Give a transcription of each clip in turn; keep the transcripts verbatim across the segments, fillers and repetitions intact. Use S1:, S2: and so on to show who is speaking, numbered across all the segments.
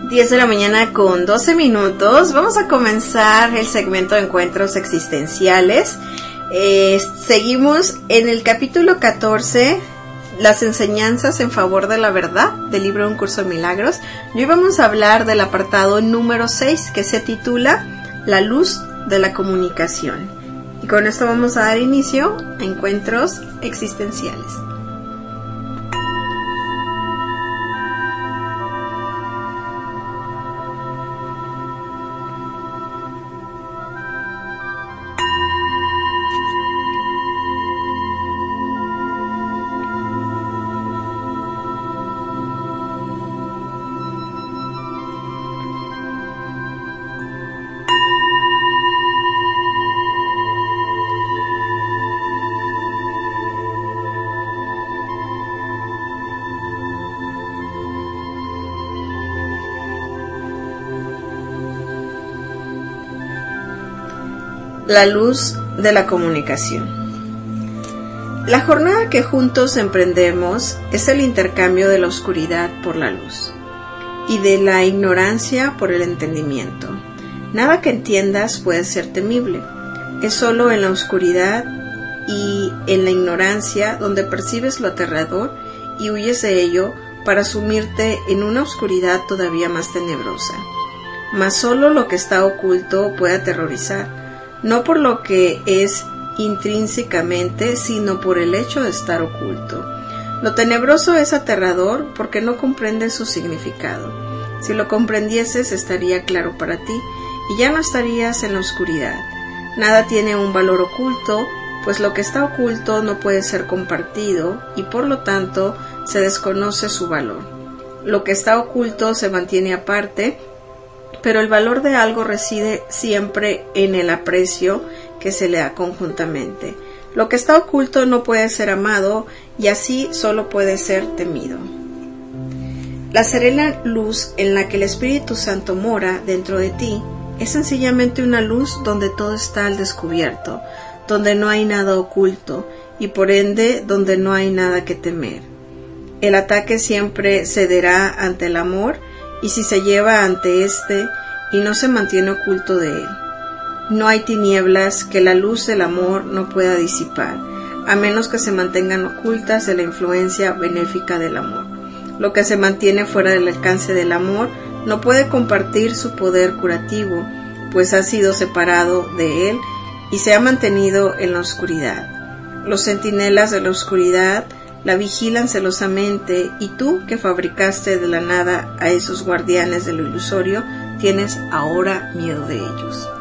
S1: diez de la mañana con doce minutos. Vamos a comenzar el segmento de encuentros existenciales. Eh, seguimos en el capítulo catorce, las enseñanzas en favor de la verdad, del libro Un Curso de Milagros. Y hoy vamos a hablar del apartado número seis, que se titula La luz de la comunicación. Y con esto vamos a dar inicio a encuentros existenciales. La luz de la comunicación. La jornada que juntos emprendemos es el intercambio de la oscuridad por la luz y de la ignorancia por el entendimiento. Nada que entiendas puede ser temible. Es solo en la oscuridad y en la ignorancia donde percibes lo aterrador y huyes de ello para sumirte en una oscuridad todavía más tenebrosa. Mas solo lo que está oculto puede aterrorizar. No por lo que es intrínsecamente, sino por el hecho de estar oculto. Lo tenebroso es aterrador porque no comprendes su significado. Si lo comprendieses, estaría claro para ti, y ya no estarías en la oscuridad. Nada tiene un valor oculto, pues lo que está oculto no puede ser compartido, y por lo tanto se desconoce su valor. Lo que está oculto se mantiene aparte, pero el valor de algo reside siempre en el aprecio que se le da conjuntamente. Lo que está oculto no puede ser amado y así solo puede ser temido. La serena luz en la que el Espíritu Santo mora dentro de ti es sencillamente una luz donde todo está al descubierto, donde no hay nada oculto y por ende donde no hay nada que temer. El ataque siempre cederá ante el amor, y si se lleva ante éste y no se mantiene oculto de él. No hay tinieblas que la luz del amor no pueda disipar, a menos que se mantengan ocultas de la influencia benéfica del amor. Lo que se mantiene fuera del alcance del amor no puede compartir su poder curativo, pues ha sido separado de él y se ha mantenido en la oscuridad. Los centinelas de la oscuridad la vigilan celosamente, y tú, que fabricaste de la nada a esos guardianes de lo ilusorio, tienes ahora miedo de ellos.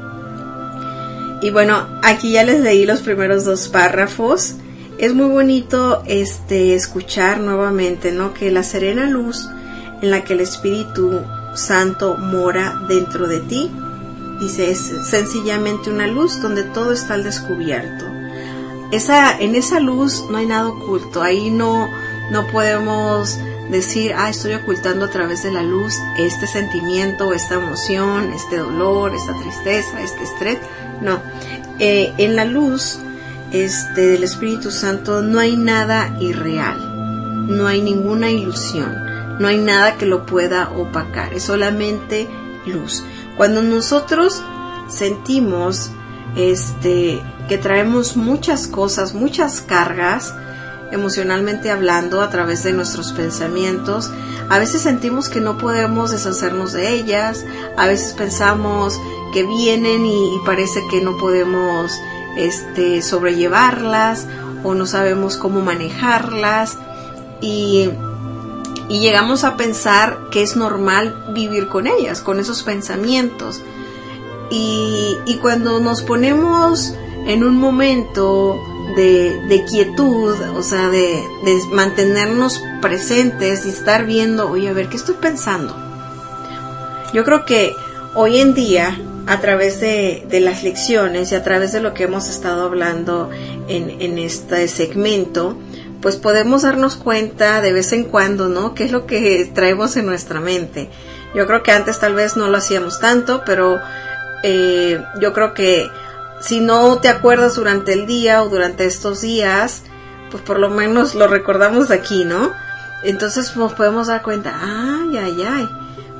S1: Y bueno, aquí ya les leí los primeros dos párrafos. Es muy bonito este escuchar nuevamente, ¿no?, que la serena luz en la que el Espíritu Santo mora dentro de ti, dice, es sencillamente una luz donde todo está al descubierto. Esa, en esa luz no hay nada oculto, ahí no, no podemos decir, ah, estoy ocultando a través de la luz este sentimiento, esta emoción, este dolor, esta tristeza, este estrés. No, eh, en la luz este, del Espíritu Santo no hay nada irreal, no hay ninguna ilusión, no hay nada que lo pueda opacar, es solamente luz. Cuando nosotros sentimos este que traemos muchas cosas, muchas cargas, emocionalmente hablando, a través de nuestros pensamientos, a veces sentimos que no podemos deshacernos de ellas, a veces pensamos que vienen y, y parece que no podemos este, sobrellevarlas, o no sabemos cómo manejarlas, y, y llegamos a pensar que es normal vivir con ellas, con esos pensamientos. Y, y cuando nos ponemos en un momento de, de quietud, o sea, de, de mantenernos presentes y estar viendo, oye, a ver, ¿qué estoy pensando? Yo creo que hoy en día, a través de, de las lecciones y a través de lo que hemos estado hablando en, en este segmento, pues podemos darnos cuenta de vez en cuando, ¿no?, qué es lo que traemos en nuestra mente. Yo creo que antes tal vez no lo hacíamos tanto, pero eh, yo creo que si no te acuerdas durante el día o durante estos días, pues por lo menos lo recordamos aquí, ¿no? Entonces nos podemos dar cuenta, ay, ay, ay,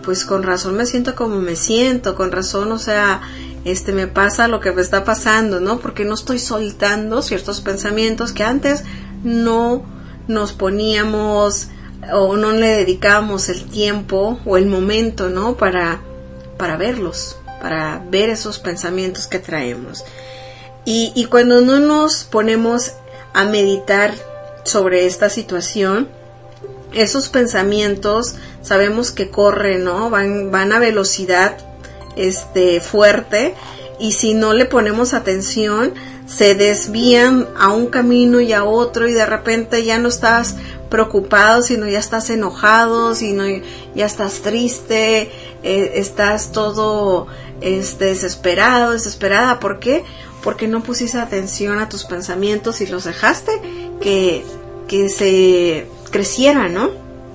S1: pues con razón me siento como me siento, con razón, o sea, este me pasa lo que me está pasando, ¿no? Porque no estoy soltando ciertos pensamientos que antes no nos poníamos o no le dedicábamos el tiempo o el momento, ¿no? Para, para verlos, para ver esos pensamientos que traemos. Y, y cuando no nos ponemos a meditar sobre esta situación, esos pensamientos sabemos que corren, ¿no? Van, van a velocidad este, fuerte, y si no le ponemos atención, se desvían a un camino y a otro, y de repente ya no estás preocupado, sino ya estás enojado, sino ya estás triste, eh, estás todo este, desesperado, desesperada. ¿Por qué? Porque no pusiste atención a tus pensamientos y los dejaste que, que se crecieran, ¿no?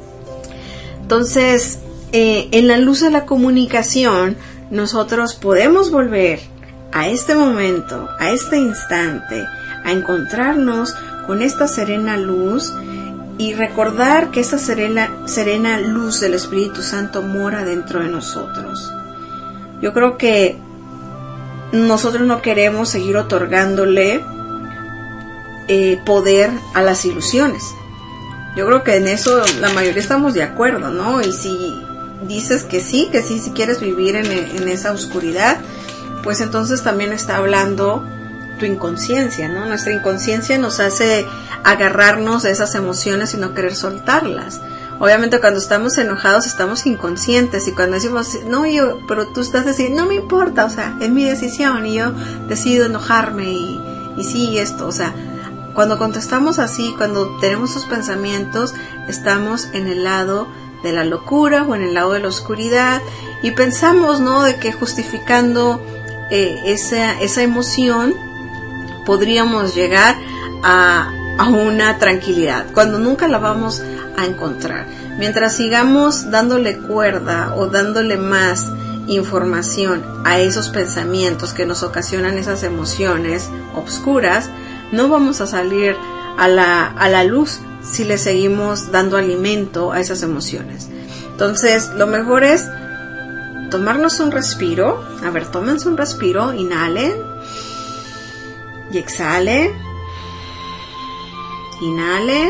S1: Entonces, eh, en la luz de la comunicación, nosotros podemos volver a este momento, a este instante, a encontrarnos con esta serena luz y recordar que esta serena, serena luz del Espíritu Santo mora dentro de nosotros. Yo creo que nosotros no queremos seguir otorgándole eh, poder a las ilusiones. Yo creo que en eso la mayoría estamos de acuerdo, ¿no? Y si dices que sí, que sí, si quieres vivir en, en esa oscuridad, pues entonces también está hablando tu inconsciencia, ¿no? Nuestra inconsciencia nos hace agarrarnos de esas emociones y no querer soltarlas. Obviamente cuando estamos enojados estamos inconscientes, y cuando decimos, no, yo, pero tú estás diciendo, no me importa, o sea, es mi decisión y yo decido enojarme y, y sí, esto, o sea, cuando contestamos así, cuando tenemos esos pensamientos, estamos en el lado de la locura o en el lado de la oscuridad, y pensamos, ¿no?, de que justificando eh, esa, esa emoción podríamos llegar a, a una tranquilidad, cuando nunca la vamos a encontrar. Mientras sigamos dándole cuerda o dándole más información a esos pensamientos que nos ocasionan esas emociones obscuras, no vamos a salir a la, a la luz si le seguimos dando alimento a esas emociones. Entonces, lo mejor es tomarnos un respiro. A ver, tómense un respiro, inhalen y exhalen. Inhalen,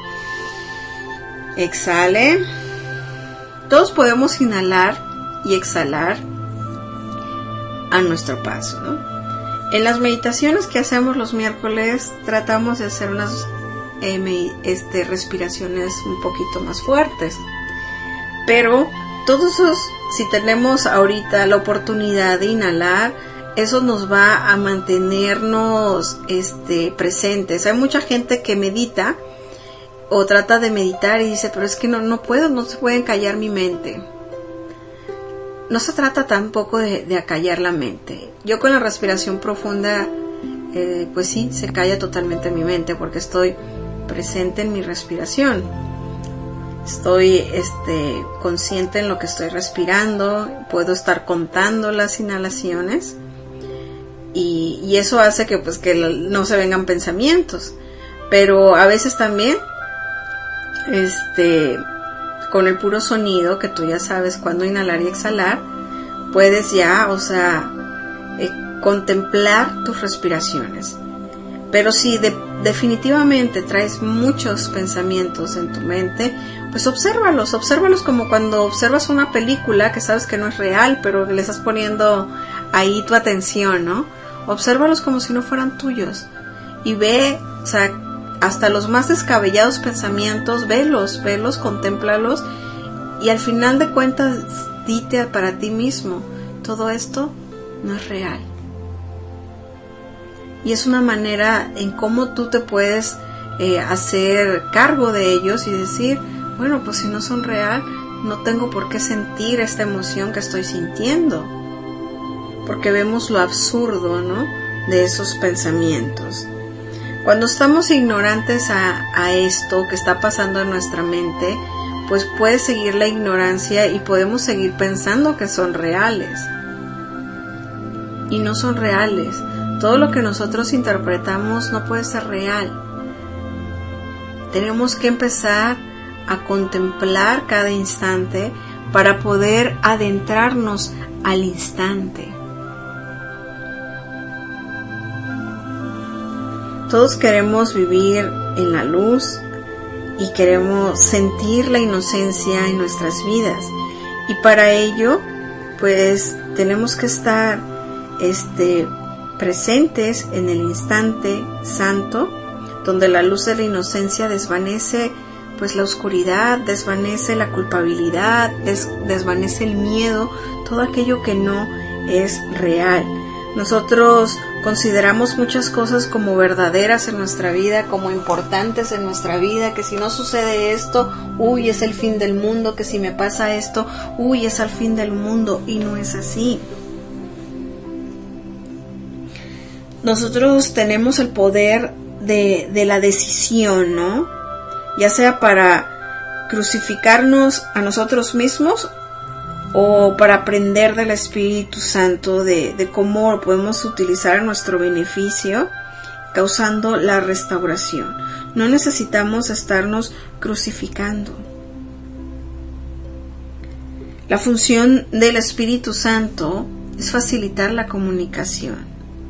S1: exhalen. Todos podemos inhalar y exhalar a nuestro paso, ¿no? En las meditaciones que hacemos los miércoles tratamos de hacer unas eh, este, respiraciones un poquito más fuertes. Pero todos esos, si tenemos ahorita la oportunidad de inhalar, eso nos va a mantenernos este, presentes. Hay mucha gente que medita o trata de meditar y dice, pero es que no, no puedo, no se puede callar mi mente. No se trata tampoco de, de acallar la mente. Yo con la respiración profunda, eh, pues sí, se calla totalmente mi mente porque estoy presente en mi respiración. Estoy este, consciente en lo que estoy respirando, puedo estar contando las inhalaciones y, y eso hace que, pues, que no se vengan pensamientos. Pero a veces también, este... con el puro sonido, que tú ya sabes cuándo inhalar y exhalar, puedes ya, o sea, eh, contemplar tus respiraciones. Pero si de, definitivamente traes muchos pensamientos en tu mente, pues obsérvalos, obsérvalos como cuando observas una película que sabes que no es real, pero le estás poniendo ahí tu atención, ¿no? Obsérvalos como si no fueran tuyos y ve, o sea, hasta los más descabellados pensamientos, velos, velos, contémplalos, y al final de cuentas dite para ti mismo, todo esto no es real. Y es una manera en cómo tú te puedes eh, hacer cargo de ellos y decir, bueno, pues si no son real, no tengo por qué sentir esta emoción que estoy sintiendo. Porque vemos lo absurdo, ¿no?, de esos pensamientos. Cuando estamos ignorantes a, a esto que está pasando en nuestra mente, pues puede seguir la ignorancia y podemos seguir pensando que son reales. Y no son reales. Todo lo que nosotros interpretamos no puede ser real. Tenemos que empezar a contemplar cada instante para poder adentrarnos al instante. Todos queremos vivir en la luz y queremos sentir la inocencia en nuestras vidas, y para ello pues tenemos que estar este, presentes en el instante santo, donde la luz de la inocencia desvanece pues la oscuridad, desvanece la culpabilidad, des, desvanece el miedo, todo aquello que no es real. Nosotros consideramos muchas cosas como verdaderas en nuestra vida, como importantes en nuestra vida, que si no sucede esto, uy, es el fin del mundo, que si me pasa esto, uy, es el fin del mundo, y no es así. Nosotros tenemos el poder de, de la decisión, ¿no? Ya sea para crucificarnos a nosotros mismos o para aprender del Espíritu Santo de, de cómo lo podemos utilizar a nuestro beneficio, causando la restauración. No necesitamos estarnos crucificando. La función del Espíritu Santo es facilitar la comunicación.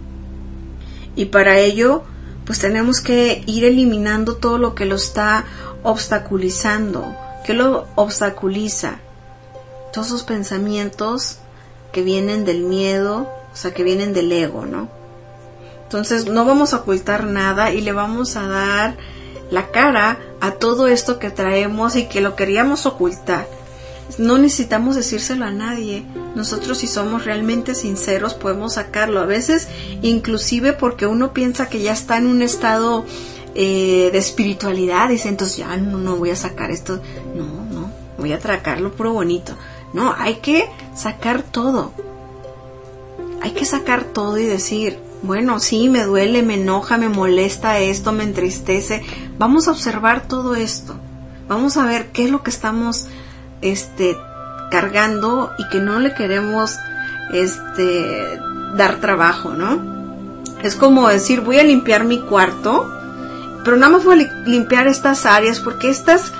S1: Y para ello, pues tenemos que ir eliminando todo lo que lo está obstaculizando. ¿Qué lo obstaculiza? Todos esos pensamientos que vienen del miedo, o sea, que vienen del ego, ¿no? Entonces no vamos a ocultar nada y le vamos a dar la cara a todo esto que traemos y que lo queríamos ocultar. No necesitamos decírselo a nadie. Nosotros, si somos realmente sinceros, podemos sacarlo. A veces, inclusive porque uno piensa que ya está en un estado eh, de espiritualidad, dice, entonces ya no, no voy a sacar esto. No, no, voy a tracarlo puro bonito. No, hay que sacar todo. Hay que sacar todo y decir, bueno, sí, me duele, me enoja, me molesta esto, me entristece. Vamos a observar todo esto. Vamos a ver qué es lo que estamos este, cargando y que no le queremos este, dar trabajo, ¿no? Es como decir, voy a limpiar mi cuarto, pero nada más voy a limpiar estas áreas porque estas...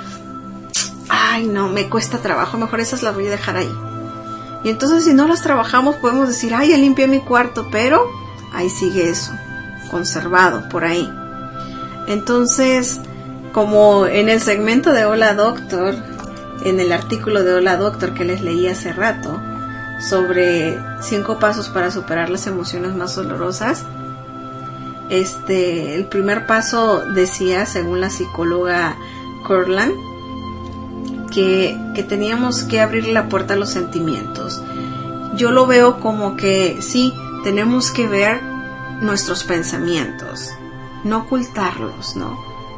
S1: ay no, me cuesta trabajo, mejor esas las voy a dejar ahí. Y entonces si no las trabajamos podemos decir, ay, ya limpié mi cuarto, pero ahí sigue eso, conservado por ahí. Entonces, como en el segmento de Hola Doctor, en el artículo de Hola Doctor que les leí hace rato, sobre cinco pasos para superar las emociones más dolorosas, este, el primer paso decía, según la psicóloga Cortland, Que, que teníamos que abrir la puerta a los sentimientos. Yo lo veo como que sí, tenemos que ver nuestros pensamientos, no ocultarlos, ¿no?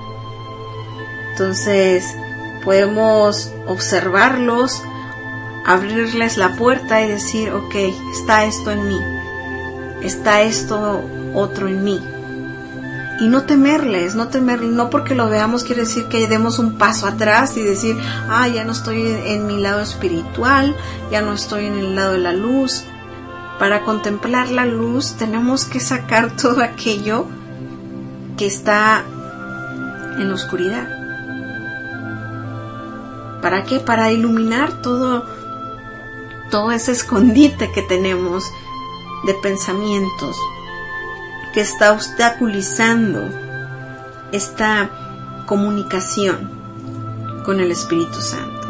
S1: Entonces, podemos observarlos, abrirles la puerta y decir, ok, está esto en mí, está esto otro en mí. Y no temerles, no temerles, no porque lo veamos quiere decir que demos un paso atrás y decir, ah, ya no estoy en mi lado espiritual, ya no estoy en el lado de la luz. Para contemplar la luz tenemos que sacar todo aquello que está en la oscuridad. ¿Para qué? Para iluminar todo, todo ese escondite que tenemos de pensamientos, que está obstaculizando esta comunicación con el Espíritu Santo.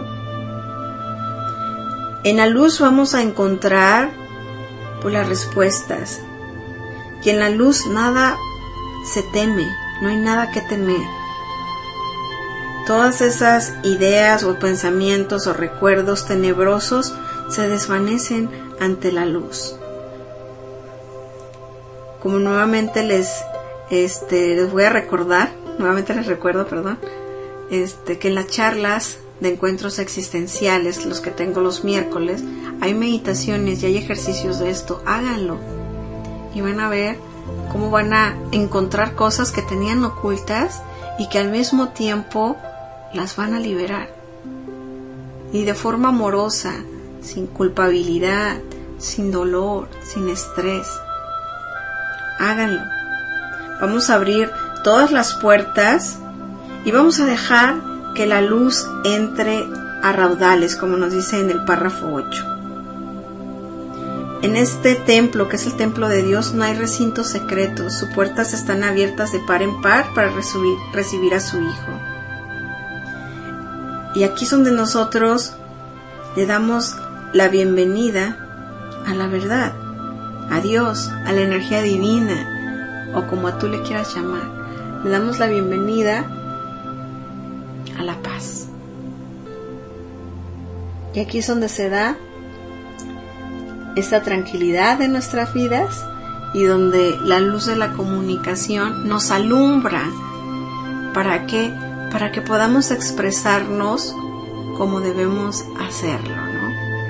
S1: En la luz vamos a encontrar pues, las respuestas. Y en la luz nada se teme, no hay nada que temer. Todas esas ideas o pensamientos o recuerdos tenebrosos se desvanecen ante la luz. Como nuevamente les, este, les voy a recordar, nuevamente les recuerdo, perdón, este, que en las charlas de encuentros existenciales, los que tengo los miércoles, hay meditaciones y hay ejercicios de esto. Háganlo y van a ver cómo van a encontrar cosas que tenían ocultas y que al mismo tiempo las van a liberar. Y de forma amorosa, sin culpabilidad, sin dolor, sin estrés. Háganlo. Vamos a abrir todas las puertas y vamos a dejar que la luz entre a raudales, como nos dice en el párrafo ocho. En este templo, que es el templo de Dios, no hay recintos secretos. Sus puertas están abiertas de par en par para recibir, recibir a su Hijo. Y aquí es donde nosotros le damos la bienvenida a la verdad, a Dios, a la energía divina, o como tú le quieras llamar. Le damos la bienvenida a la paz. Y aquí es donde se da esta tranquilidad en nuestras vidas y donde la luz de la comunicación nos alumbra. ¿Para qué? Para que podamos expresarnos como debemos hacerlo, ¿no?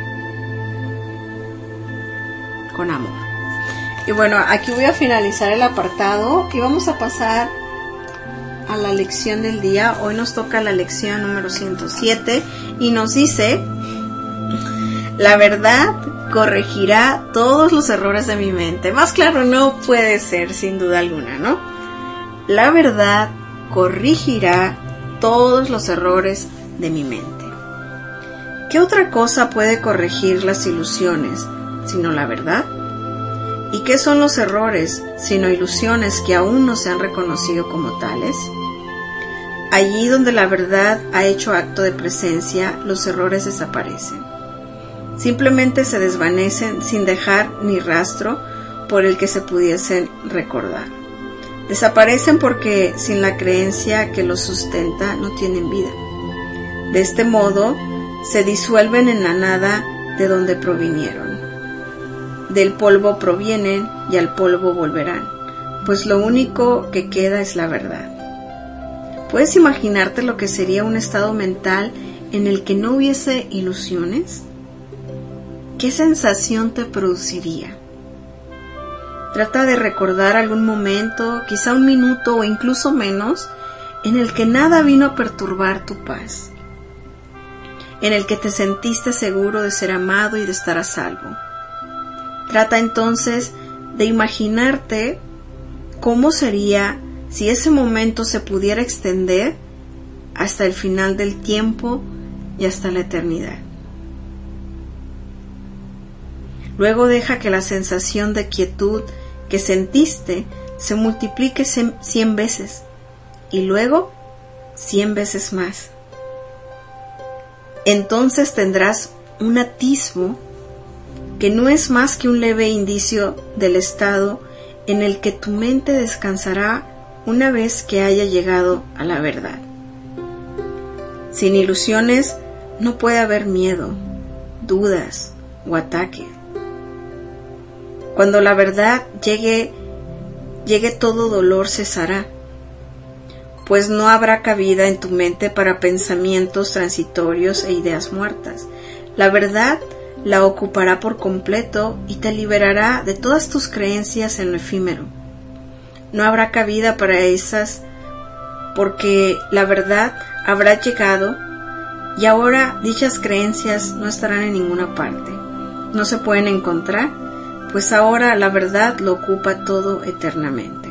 S1: Con amor. Y bueno, aquí voy a finalizar el apartado y vamos a pasar a la lección del día. Hoy nos toca la lección número ciento siete y nos dice: la verdad corregirá todos los errores de mi mente. Más claro no puede ser, sin duda alguna, ¿no? La verdad corregirá todos los errores de mi mente. ¿Qué otra cosa puede corregir las ilusiones sino la verdad? ¿Y qué son los errores sino ilusiones que aún no se han reconocido como tales? Allí donde la verdad ha hecho acto de presencia, los errores desaparecen. Simplemente se desvanecen sin dejar ni rastro por el que se pudiesen recordar. Desaparecen porque sin la creencia que los sustenta no tienen vida. De este modo se disuelven en la nada de donde provinieron. Del polvo provienen y al polvo volverán, pues lo único que queda es la verdad. ¿Puedes imaginarte lo que sería un estado mental en el que no hubiese ilusiones? ¿Qué sensación te produciría? Trata de recordar algún momento, quizá un minuto o incluso menos, en el que nada vino a perturbar tu paz, en el que te sentiste seguro de ser amado y de estar a salvo. Trata entonces de imaginarte cómo sería si ese momento se pudiera extender hasta el final del tiempo y hasta la eternidad. Luego deja que la sensación de quietud que sentiste se multiplique cien veces y luego cien veces más. Entonces tendrás un atisbo que no es más que un leve indicio del estado en el que tu mente descansará una vez que haya llegado a la verdad. Sin ilusiones no puede haber miedo, dudas o ataques. Cuando la verdad llegue, llegue todo dolor cesará, pues no habrá cabida en tu mente para pensamientos transitorios e ideas muertas. La verdad la ocupará por completo y te liberará de todas tus creencias en lo efímero. No habrá cabida para esas, porque la verdad habrá llegado y ahora dichas creencias no estarán en ninguna parte. No se pueden encontrar, pues ahora la verdad lo ocupa todo eternamente.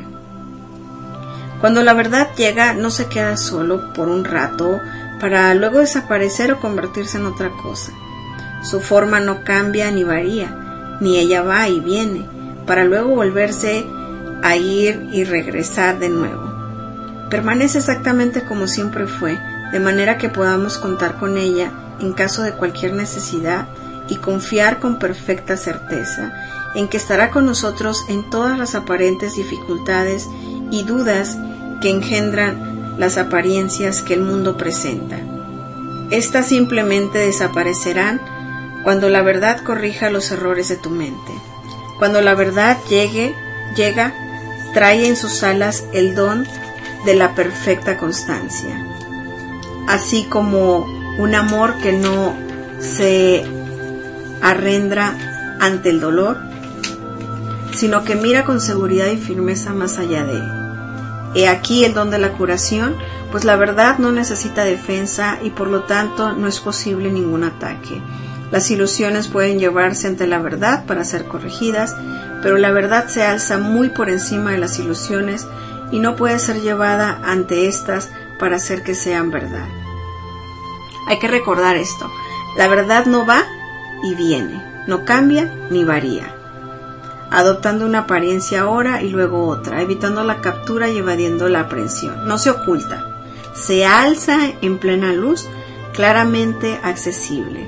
S1: Cuando la verdad llega, no se queda solo por un rato para luego desaparecer o convertirse en otra cosa. Su forma no cambia ni varía, ni ella va y viene, para luego volverse a ir y regresar de nuevo. Permanece exactamente como siempre fue, de manera que podamos contar con ella en caso de cualquier necesidad y confiar con perfecta certeza en que estará con nosotros en todas las aparentes dificultades y dudas que engendran las apariencias que el mundo presenta. Estas simplemente desaparecerán cuando la verdad corrija los errores de tu mente. Cuando la verdad llegue, llega, trae en sus alas el don de la perfecta constancia, así como un amor que no se arrendra ante el dolor, sino que mira con seguridad y firmeza más allá de él. He aquí el don de la curación, pues la verdad no necesita defensa y por lo tanto no es posible ningún ataque. Las ilusiones pueden llevarse ante la verdad para ser corregidas, pero la verdad se alza muy por encima de las ilusiones y no puede ser llevada ante éstas para hacer que sean verdad. Hay que recordar esto. La verdad no va y viene, no cambia ni varía, adoptando una apariencia ahora y luego otra, evitando la captura y evadiendo la aprehensión. No se oculta, se alza en plena luz, claramente accesible.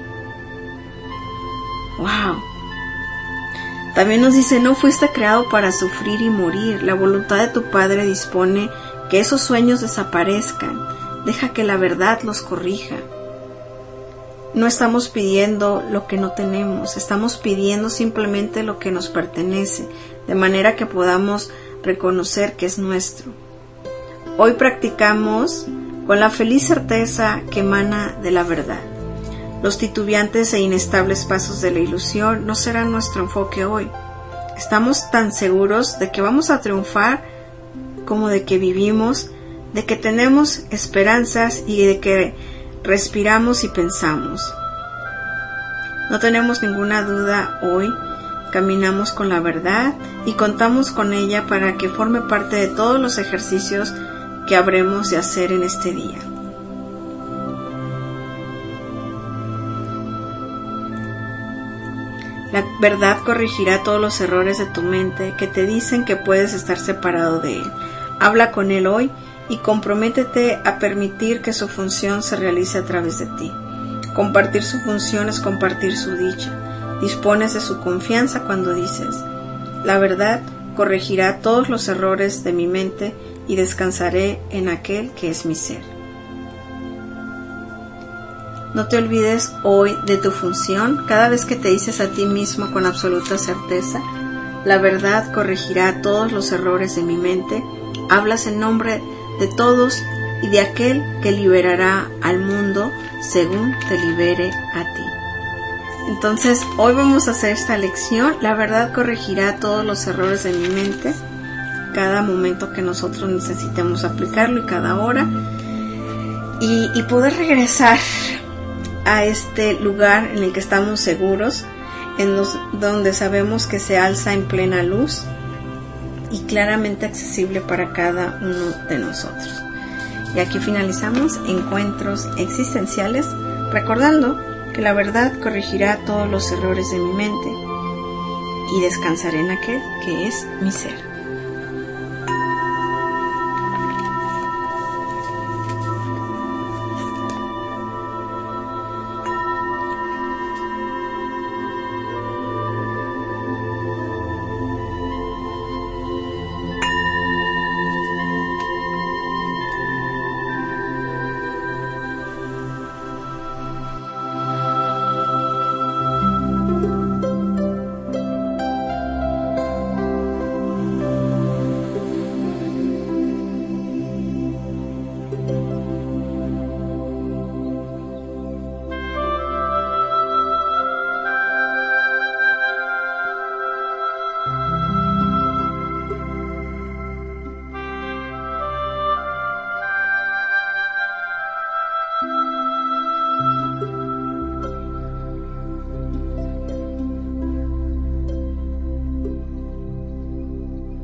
S1: ¡Wow! También nos dice, no fuiste creado para sufrir y morir. La voluntad de tu Padre dispone que esos sueños desaparezcan. Deja que la verdad los corrija. No estamos pidiendo lo que no tenemos, estamos pidiendo simplemente lo que nos pertenece, de manera que podamos reconocer que es nuestro. Hoy practicamos con la feliz certeza que emana de la verdad. Los titubeantes e inestables pasos de la ilusión no serán nuestro enfoque hoy. Estamos tan seguros de que vamos a triunfar como de que vivimos, de que tenemos esperanzas y de que respiramos y pensamos. No tenemos ninguna duda hoy, caminamos con la verdad y contamos con ella para que forme parte de todos los ejercicios que habremos de hacer en este día. La verdad corregirá todos los errores de tu mente que te dicen que puedes estar separado de él. Habla con él hoy y comprométete a permitir que su función se realice a través de ti. Compartir su función es compartir su dicha. Dispones de su confianza cuando dices, la verdad corregirá todos los errores de mi mente y descansaré en aquel que es mi ser. No te olvides hoy de tu función. Cada vez que te dices a ti mismo con absoluta certeza, la verdad corregirá todos los errores de mi mente, hablas en nombre de todos y de aquel que liberará al mundo según te libere a ti. Entonces, hoy vamos a hacer esta lección. La verdad corregirá todos los errores de mi mente, cada momento que nosotros necesitemos aplicarlo y cada hora, y, y poder regresar a este lugar en el que estamos seguros, en los, donde sabemos que se alza en plena luz y claramente accesible para cada uno de nosotros. Y aquí finalizamos Encuentros Existenciales, recordando que la verdad corregirá todos los errores de mi mente y descansaré en aquel que es mi ser.